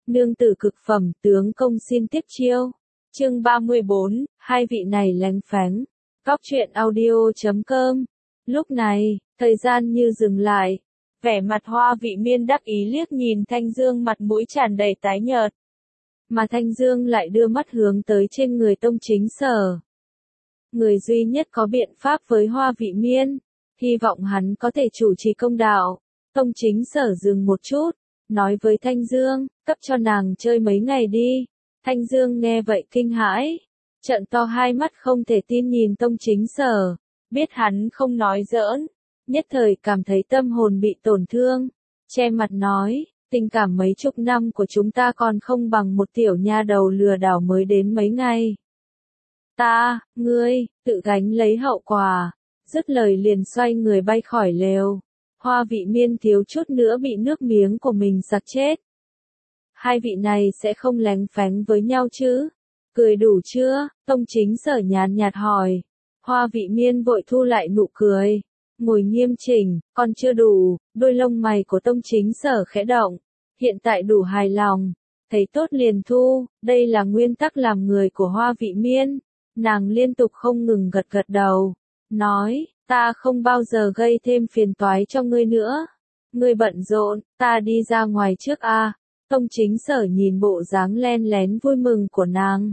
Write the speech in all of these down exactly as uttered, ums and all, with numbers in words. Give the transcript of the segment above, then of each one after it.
nương tử cực phẩm, tướng công xin tiếp chiêu. Chương ba mươi bốn, hai vị này lánh phánh. Cóc truyện audio chấm com. Lúc này, thời gian như dừng lại. Vẻ mặt Hoa Vị Miên đắc ý liếc nhìn Thanh Dương mặt mũi tràn đầy tái nhợt. Mà Thanh Dương lại đưa mắt hướng tới trên người Tông Chính Sở. Người duy nhất có biện pháp với Hoa Vị Miên, hy vọng hắn có thể chủ trì công đạo. Tông Chính Sở dừng một chút, nói với Thanh Dương, cấp cho nàng chơi mấy ngày đi. Thanh Dương nghe vậy kinh hãi, trợn to hai mắt không thể tin nhìn Tông Chính Sở, biết hắn không nói giỡn, nhất thời cảm thấy tâm hồn bị tổn thương, che mặt nói, tình cảm mấy chục năm của chúng ta còn không bằng một tiểu nha đầu lừa đảo mới đến mấy ngày. Ta, ngươi, tự gánh lấy hậu quả, dứt lời liền xoay người bay khỏi lều. Hoa Vị Miên thiếu chút nữa bị nước miếng của mình sặc chết. Hai vị này sẽ không lánh phánh với nhau chứ? Cười đủ chưa? Tông Chính Sở nhàn nhạt hỏi. Hoa Vị Miên vội thu lại nụ cười, ngồi nghiêm chỉnh, còn chưa đủ. Đôi lông mày của Tông Chính Sở khẽ động, hiện tại đủ hài lòng, thấy tốt liền thu. Đây là nguyên tắc làm người của Hoa Vị Miên. Nàng liên tục không ngừng gật gật đầu, nói, ta không bao giờ gây thêm phiền toái cho ngươi nữa. Ngươi bận rộn, ta đi ra ngoài trước a. À. Tông Chính Sở nhìn bộ dáng len lén vui mừng của nàng,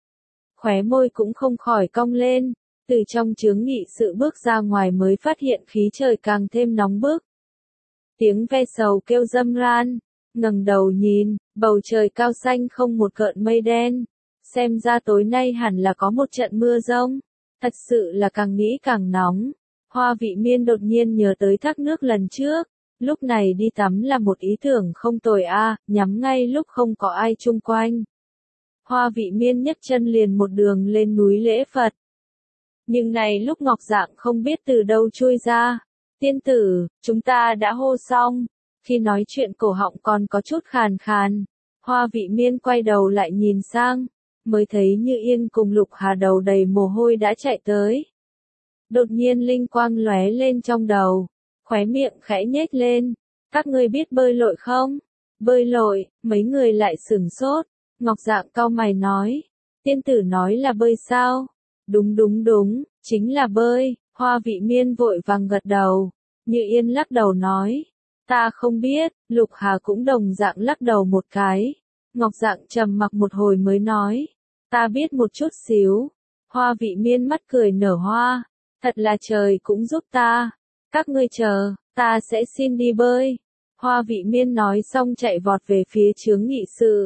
khóe môi cũng không khỏi cong lên. Từ trong chướng nghị sự bước ra ngoài mới phát hiện khí trời càng thêm nóng bức. Tiếng ve sầu kêu râm ran, ngẩng đầu nhìn, bầu trời cao xanh không một gợn mây đen. Xem ra tối nay hẳn là có một trận mưa rông. Thật sự là càng nghĩ càng nóng. Hoa Vị Miên đột nhiên nhớ tới thác nước lần trước. Lúc này đi tắm là một ý tưởng không tồi a, à, nhắm ngay lúc không có ai chung quanh. Hoa Vị Miên nhấc chân liền một đường lên núi lễ Phật. Nhưng này lúc Ngọc Dạng không biết từ đâu chui ra. Tiên tử, chúng ta đã hô xong. Khi nói chuyện cổ họng còn có chút khàn khàn. Hoa Vị Miên quay đầu lại nhìn sang, mới thấy Như Yên cùng Lục Hà đầu đầy mồ hôi đã chạy tới. Đột nhiên linh quang lóe lên trong đầu, khóe miệng khẽ nhếch lên. Các ngươi biết bơi lội không? Bơi lội, mấy người lại sửng sốt. Ngọc Dạng cau mày nói, tiên tử nói là bơi sao? Đúng đúng đúng, chính là bơi. Hoa Vị Miên vội vàng gật đầu. Như Yên lắc đầu nói, ta không biết. Lục Hà cũng đồng dạng lắc đầu một cái. Ngọc Dạng trầm mặc một hồi mới nói, ta biết một chút xíu. Hoa Vị Miên mắt cười nở hoa, thật là trời cũng giúp ta. Các ngươi chờ, ta sẽ xin đi bơi. Hoa Vị Miên nói xong chạy vọt về phía chướng nghị sự.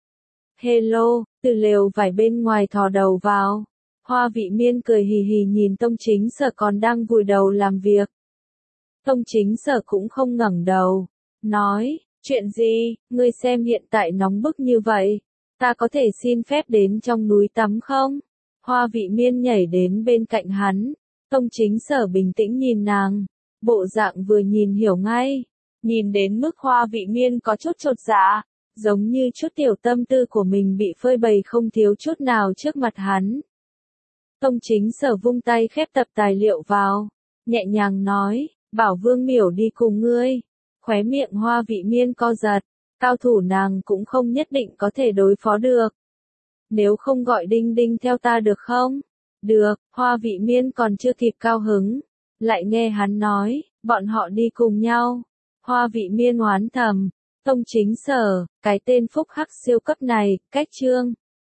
Hello, từ lều vải bên ngoài thò đầu vào. Hoa Vị Miên cười hì hì nhìn Tông Chính Sở còn đang vùi đầu làm việc. Tông Chính Sở cũng không ngẩng đầu, nói, chuyện gì, ngươi xem hiện tại nóng bức như vậy, ta có thể xin phép đến trong núi tắm không? Hoa Vị Miên nhảy đến bên cạnh hắn, Tông Chính Sở bình tĩnh nhìn nàng, bộ dạng vừa nhìn hiểu ngay, nhìn đến mức Hoa Vị Miên có chút chột dạ, giống như chút tiểu tâm tư của mình bị phơi bày không thiếu chút nào trước mặt hắn. Tông Chính Sở vung tay khép tập tài liệu vào, nhẹ nhàng nói, bảo Vương Miểu đi cùng ngươi. Khóe miệng Hoa Vị Miên co giật, cao thủ nàng cũng không nhất định có thể đối phó được. Nếu không gọi Đinh Đinh theo ta được không? Được. Hoa Vị Miên còn chưa kịp cao hứng, lại nghe hắn nói, bọn họ đi cùng nhau. Hoa Vị Miên oán thầm, Tông Chính Sở, cái tên phúc hắc siêu cấp này, cách chương.